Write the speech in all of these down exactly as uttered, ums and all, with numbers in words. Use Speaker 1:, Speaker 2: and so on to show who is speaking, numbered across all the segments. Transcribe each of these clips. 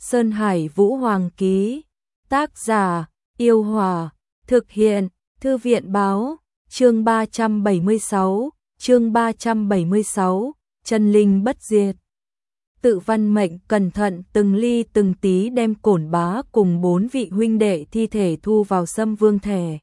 Speaker 1: Sơn Hải Vũ Hoàng ký. Tác giả, Yêu Hòa. Thực hiện, Thư viện Báo. Chương ba trăm bảy mươi sáu, chương ba trăm bảy mươi sáu, chân linh bất diệt. Tự Văn Mệnh cẩn thận từng ly từng tí đem Cổn Bá cùng bốn vị huynh đệ thi thể thu vào Sâm Vương thẻ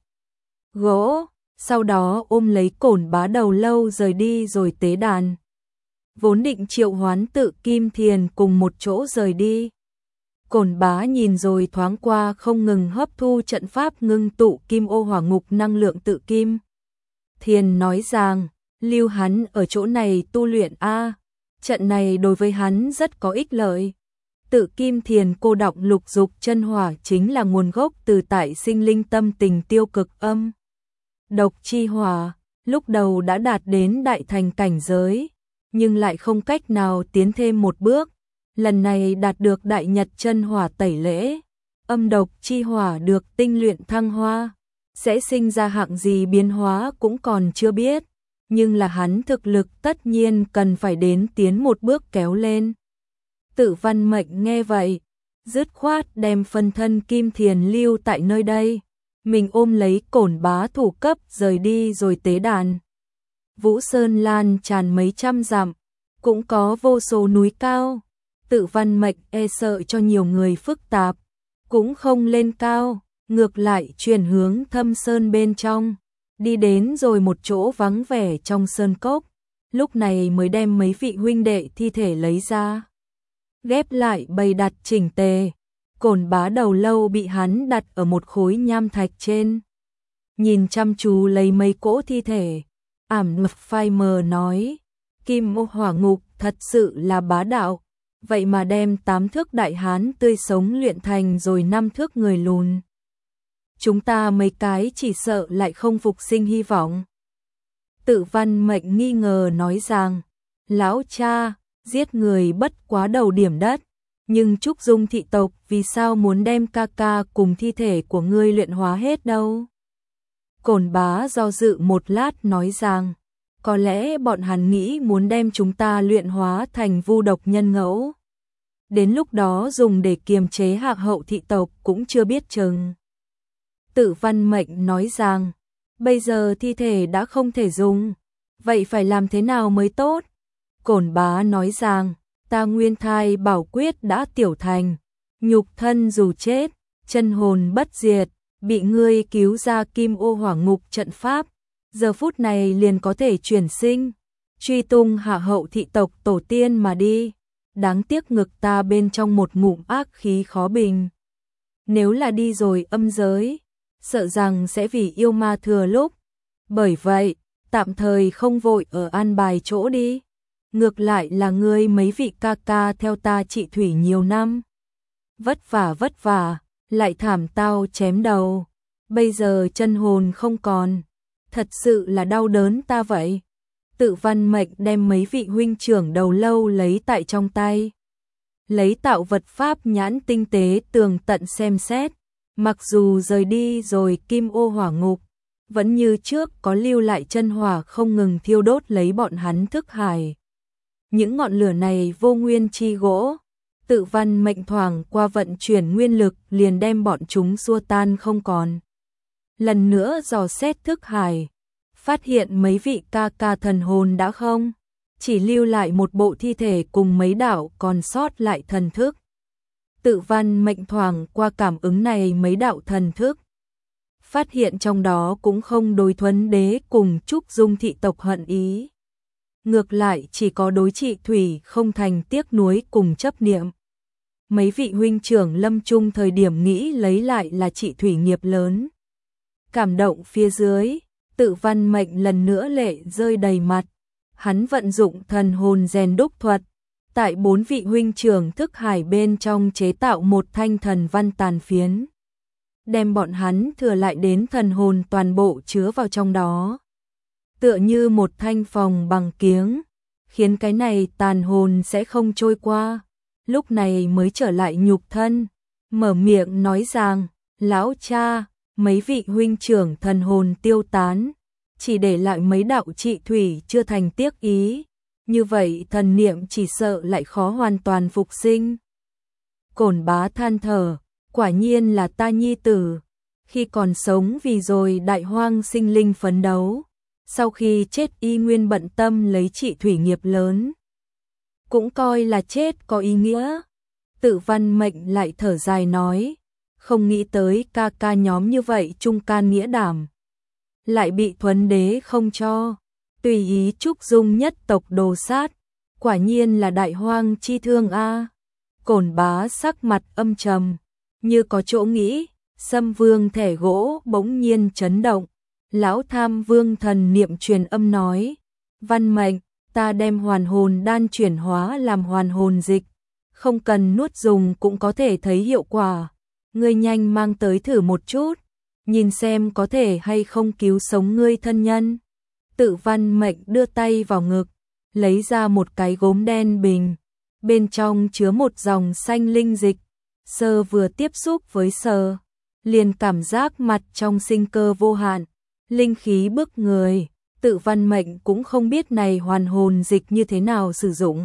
Speaker 1: gỗ, sau đó ôm lấy Cổn Bá đầu lâu rời đi rồi tế đàn. Vốn định triệu hoán Tự Kim Thiền cùng một chỗ rời đi. Cổn Bá nhìn rồi thoáng qua không ngừng hấp thu trận pháp ngưng tụ kim ô hỏa ngục năng lượng Tự Kim Thiền nói rằng, lưu hắn ở chỗ này tu luyện a, trận này đối với hắn rất có ích lợi. Tự Kim Thiền cô đọng lục dục chân hỏa chính là nguồn gốc từ tại sinh linh tâm tình tiêu cực âm độc chi hỏa, lúc đầu đã đạt đến đại thành cảnh giới, nhưng lại không cách nào tiến thêm một bước. Lần này đạt được đại nhật chân hỏa tẩy lễ, âm độc chi hỏa được tinh luyện thăng hoa, sẽ sinh ra hạng gì biến hóa cũng còn chưa biết, nhưng là hắn thực lực tất nhiên cần phải đến tiến một bước kéo lên. Tự Văn Mệnh nghe vậy, dứt khoát đem phân thân Kim Thiền lưu tại nơi đây, mình ôm lấy Cổn Bá thủ cấp rời đi rồi tế đàn. Vũ Sơn lan tràn mấy trăm dặm, cũng có vô số núi cao. Tự Văn Mệnh e sợ cho nhiều người phức tạp, cũng không lên cao, ngược lại chuyển hướng thâm sơn bên trong, đi đến rồi một chỗ vắng vẻ trong sơn cốc, lúc này mới đem mấy vị huynh đệ thi thể lấy ra, ghép lại bày đặt chỉnh tề. Cổn Bá đầu lâu bị hắn đặt ở một khối nham thạch trên, nhìn chăm chú lấy mấy cỗ thi thể, ảm ngập phai mờ nói, kim ô hỏa ngục thật sự là bá đạo. Vậy mà đem tám thước đại hán tươi sống luyện thành rồi năm thước người lùn. Chúng ta mấy cái chỉ sợ lại không phục sinh hy vọng. Tự Văn Mệnh nghi ngờ nói rằng, lão cha, giết người bất quá đầu điểm đất, nhưng Trúc Dung thị tộc vì sao muốn đem ca ca cùng thi thể của ngươi luyện hóa hết đâu? Cổn Bá do dự một lát nói rằng, có lẽ bọn hắn nghĩ muốn đem chúng ta luyện hóa thành vu độc nhân ngẫu. Đến lúc đó dùng để kiềm chế hạc hậu thị tộc cũng chưa biết chừng. Tự Văn Mệnh nói rằng, bây giờ thi thể đã không thể dùng, vậy phải làm thế nào mới tốt? Cổn Bá nói rằng, ta nguyên thai bảo quyết đã tiểu thành, nhục thân dù chết, chân hồn bất diệt, bị ngươi cứu ra kim ô hỏa ngục trận pháp. Giờ phút này liền có thể chuyển sinh, truy tung hạ hậu thị tộc tổ tiên mà đi. Đáng tiếc ngực ta bên trong một ngụm ác khí khó bình. Nếu là đi rồi âm giới, sợ rằng sẽ vì yêu ma thừa lúc. Bởi vậy, tạm thời không vội ở an bài chỗ đi. Ngược lại là ngươi mấy vị ca ca theo ta trị thủy nhiều năm. Vất vả vất vả, lại thảm tao chém đầu. Bây giờ chân hồn không còn. Thật sự là đau đớn ta vậy. Tự Văn Mệnh đem mấy vị huynh trưởng đầu lâu lấy tại trong tay. Lấy tạo vật pháp nhãn tinh tế tường tận xem xét. Mặc dù rời đi rồi kim ô hỏa ngục, vẫn như trước có lưu lại chân hỏa không ngừng thiêu đốt lấy bọn hắn thức hải. Những ngọn lửa này vô nguyên chi gỗ. Tự Văn Mệnh thoảng qua vận chuyển nguyên lực liền đem bọn chúng xua tan không còn. Lần nữa dò xét thức hải, phát hiện mấy vị ca ca thần hồn đã không, chỉ lưu lại một bộ thi thể cùng mấy đạo còn sót lại thần thức. Tự Văn Mệnh thoảng qua cảm ứng này mấy đạo thần thức, phát hiện trong đó cũng không đối Thuấn Đế cùng Trúc Dung thị tộc hận ý. Ngược lại chỉ có đối trị thủy không thành tiếc nuối cùng chấp niệm. Mấy vị huynh trưởng lâm chung thời điểm nghĩ lấy lại là trị thủy nghiệp lớn. Cảm động phía dưới, Tự Văn Mệnh lần nữa lệ rơi đầy mặt. Hắn vận dụng thần hồn rèn đúc thuật, tại bốn vị huynh trưởng thức hải bên trong chế tạo một thanh thần văn tàn phiến. Đem bọn hắn thừa lại đến thần hồn toàn bộ chứa vào trong đó. Tựa như một thanh phòng bằng kiếng, khiến cái này tàn hồn sẽ không trôi qua. Lúc này mới trở lại nhục thân, mở miệng nói rằng, lão cha, mấy vị huynh trưởng thần hồn tiêu tán, chỉ để lại mấy đạo trị thủy chưa thành tiếc ý, như vậy thần niệm chỉ sợ lại khó hoàn toàn phục sinh. Cổn Bá than thở, quả nhiên là ta nhi tử, khi còn sống vì rồi đại hoang sinh linh phấn đấu, sau khi chết y nguyên bận tâm lấy trị thủy nghiệp lớn. Cũng coi là chết có ý nghĩa. Tự Văn Mệnh lại thở dài nói, không nghĩ tới ca ca nhóm như vậy trung can nghĩa đảm. Lại bị Thuấn Đế không cho, tùy ý trúc dung nhất tộc đồ sát, quả nhiên là đại hoang chi thương a. Cổn Bá sắc mặt âm trầm, như có chỗ nghĩ, Sâm Vương thẻ gỗ bỗng nhiên chấn động. Lão Tham Vương thần niệm truyền âm nói, Văn Mệnh, ta đem hoàn hồn đan chuyển hóa làm hoàn hồn dịch, không cần nuốt dùng cũng có thể thấy hiệu quả. Ngươi nhanh mang tới thử một chút, nhìn xem có thể hay không cứu sống ngươi thân nhân. Tự Văn Mệnh đưa tay vào ngực, lấy ra một cái gốm đen bình, bên trong chứa một dòng xanh linh dịch. Sơ vừa tiếp xúc với sờ, liền cảm giác mặt trong sinh cơ vô hạn, linh khí bức người. Tự Văn Mệnh cũng không biết này hoàn hồn dịch như thế nào sử dụng.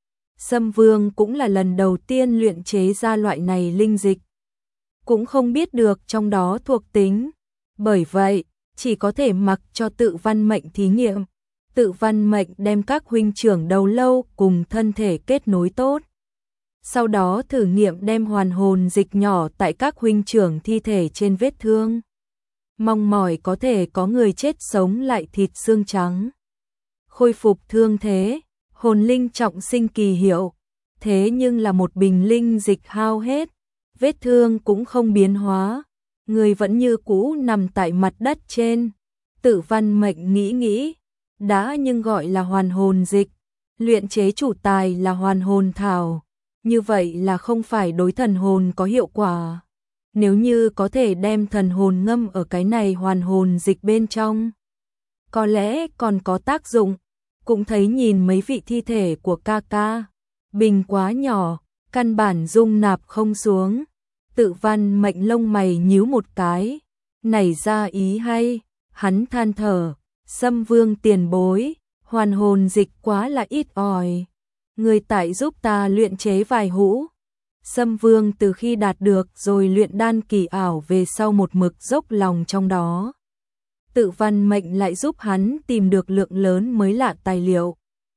Speaker 1: Sâm Vương cũng là lần đầu tiên luyện chế ra loại này linh dịch, cũng không biết được trong đó thuộc tính, bởi vậy chỉ có thể mặc cho Tự Văn Mệnh thí nghiệm. Tự Văn Mệnh đem các huynh trưởng đầu lâu cùng thân thể kết nối tốt, sau đó thử nghiệm đem hoàn hồn dịch nhỏ tại các huynh trưởng thi thể trên vết thương, mong mỏi có thể có người chết sống lại thịt xương trắng, khôi phục thương thế, hồn linh trọng sinh kỳ hiệu. Thế nhưng là một bình linh dịch hao hết, vết thương cũng không biến hóa, người vẫn như cũ nằm tại mặt đất trên. Tự Văn Mệnh nghĩ nghĩ, đã nhưng gọi là hoàn hồn dịch, luyện chế chủ tài là hoàn hồn thảo, như vậy là không phải đối thần hồn có hiệu quả. Nếu như có thể đem thần hồn ngâm ở cái này hoàn hồn dịch bên trong, có lẽ còn có tác dụng. Cũng thấy nhìn mấy vị thi thể của ca ca, bình quá nhỏ, căn bản dung nạp không xuống. Tự Văn Mệnh lông mày nhíu một cái, nảy ra ý hay, hắn than thở, Sâm Vương tiền bối, hoàn hồn dịch quá là ít ỏi, người tại giúp ta luyện chế vài hũ. Sâm Vương từ khi đạt được rồi luyện đan kỳ ảo về sau một mực dốc lòng trong đó. Tự Văn Mệnh lại giúp hắn tìm được lượng lớn mới lạ tài liệu.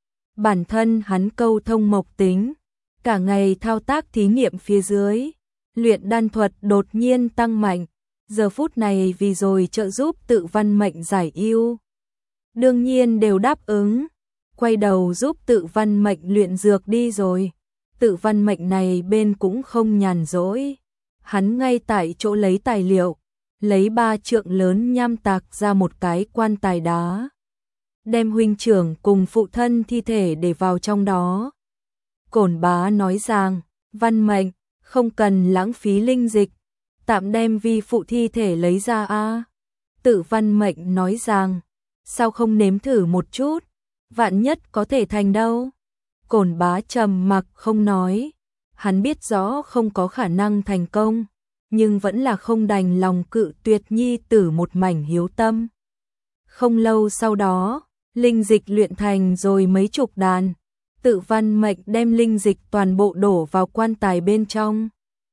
Speaker 1: Bản thân hắn câu thông mộc tính, cả ngày thao tác thí nghiệm phía dưới, luyện đan thuật đột nhiên tăng mạnh, giờ phút này vì rồi trợ giúp Tự Văn Mệnh giải ưu, đương nhiên đều đáp ứng, quay đầu giúp Tự Văn Mệnh luyện dược đi rồi. Tự Văn Mệnh này bên cũng không nhàn rỗi, hắn ngay tại chỗ lấy tài liệu, lấy ba trượng lớn nham tạc ra một cái quan tài đá, đem huynh trưởng cùng phụ thân thi thể để vào trong đó. Cổn Bá nói rằng, Văn Mệnh, không cần lãng phí linh dịch, tạm đem vi phụ thi thể lấy ra a. Tự Văn Mệnh nói rằng, sao không nếm thử một chút, vạn nhất có thể thành đâu. Cổn Bá trầm mặc không nói, hắn biết rõ không có khả năng thành công, nhưng vẫn là không đành lòng cự tuyệt nhi tử một mảnh hiếu tâm. Không lâu sau đó, linh dịch luyện thành rồi mấy chục đàn, Tự Văn Mệnh đem linh dịch toàn bộ đổ vào quan tài bên trong,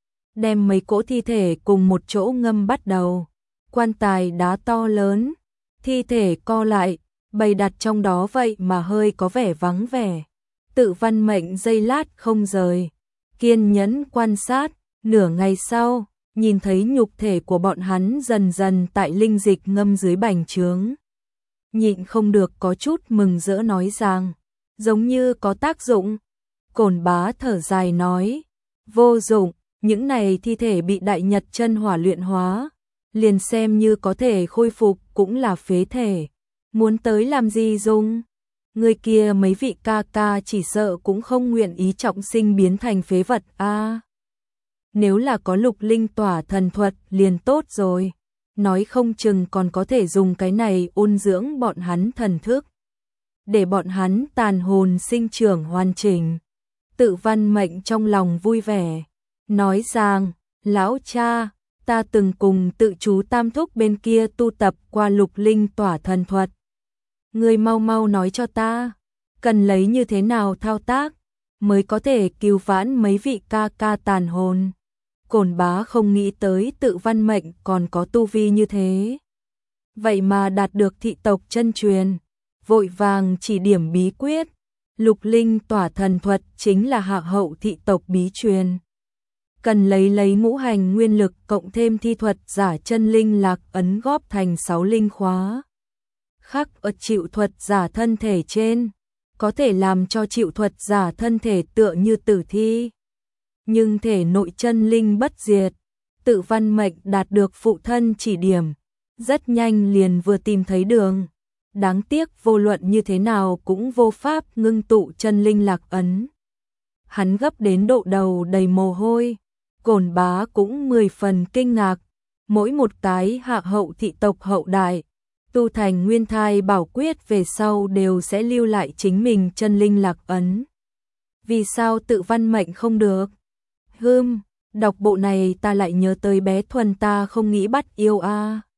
Speaker 1: đem mấy cỗ thi thể cùng một chỗ ngâm bắt đầu. Quan tài đá to lớn, thi thể co lại, bày đặt trong đó vậy mà hơi có vẻ vắng vẻ. Tự Văn Mệnh giây lát không rời, kiên nhẫn quan sát, nửa ngày sau, nhìn thấy nhục thể của bọn hắn dần dần tại linh dịch ngâm dưới bành trướng. Nhịn không được có chút mừng rỡ nói rằng, giống như có tác dụng. Cổn Bá thở dài nói, vô dụng, những này thi thể bị Đại Nhật chân hỏa luyện hóa, liền xem như có thể khôi phục cũng là phế thể, muốn tới làm gì dùng. Người kia mấy vị ca ca chỉ sợ cũng không nguyện ý trọng sinh biến thành phế vật a. À, nếu là có Lục Linh tỏa thần thuật liền tốt rồi, nói không chừng còn có thể dùng cái này ôn dưỡng bọn hắn thần thức, để bọn hắn tàn hồn sinh trưởng hoàn chỉnh. Tự Văn Mệnh trong lòng vui vẻ, nói rằng, lão cha, ta từng cùng tự chú Tam Thúc bên kia tu tập qua Lục Linh tỏa thần thuật. Người mau mau nói cho ta, cần lấy như thế nào thao tác, mới có thể cứu vãn mấy vị ca ca tàn hồn. Cổn Bá không nghĩ tới Tự Văn Mệnh còn có tu vi như thế. Vậy mà đạt được thị tộc chân truyền, vội vàng chỉ điểm bí quyết. Lục Linh tỏa thần thuật chính là hạ hậu thị tộc bí truyền. Cần lấy lấy ngũ hành nguyên lực cộng thêm thi thuật giả chân linh lạc ấn góp thành sáu linh khóa. Khắc ở chịu thuật giả thân thể trên, có thể làm cho chịu thuật giả thân thể tựa như tử thi. Nhưng thể nội chân linh bất diệt, Tự Văn Mệnh đạt được phụ thân chỉ điểm, rất nhanh liền vừa tìm thấy đường. Đáng tiếc vô luận như thế nào cũng vô pháp ngưng tụ chân linh lạc ấn. Hắn gấp đến độ đầu đầy mồ hôi, Cổn Bá cũng mười phần kinh ngạc, mỗi một cái hạ hậu thị tộc hậu đại, tu thành nguyên thai bảo quyết về sau đều sẽ lưu lại chính mình chân linh lạc ấn. Vì sao Tự Văn Mệnh không được? Hừm, đọc bộ này ta lại nhớ tới bé Thuần ta không nghĩ bắt yêu a. À.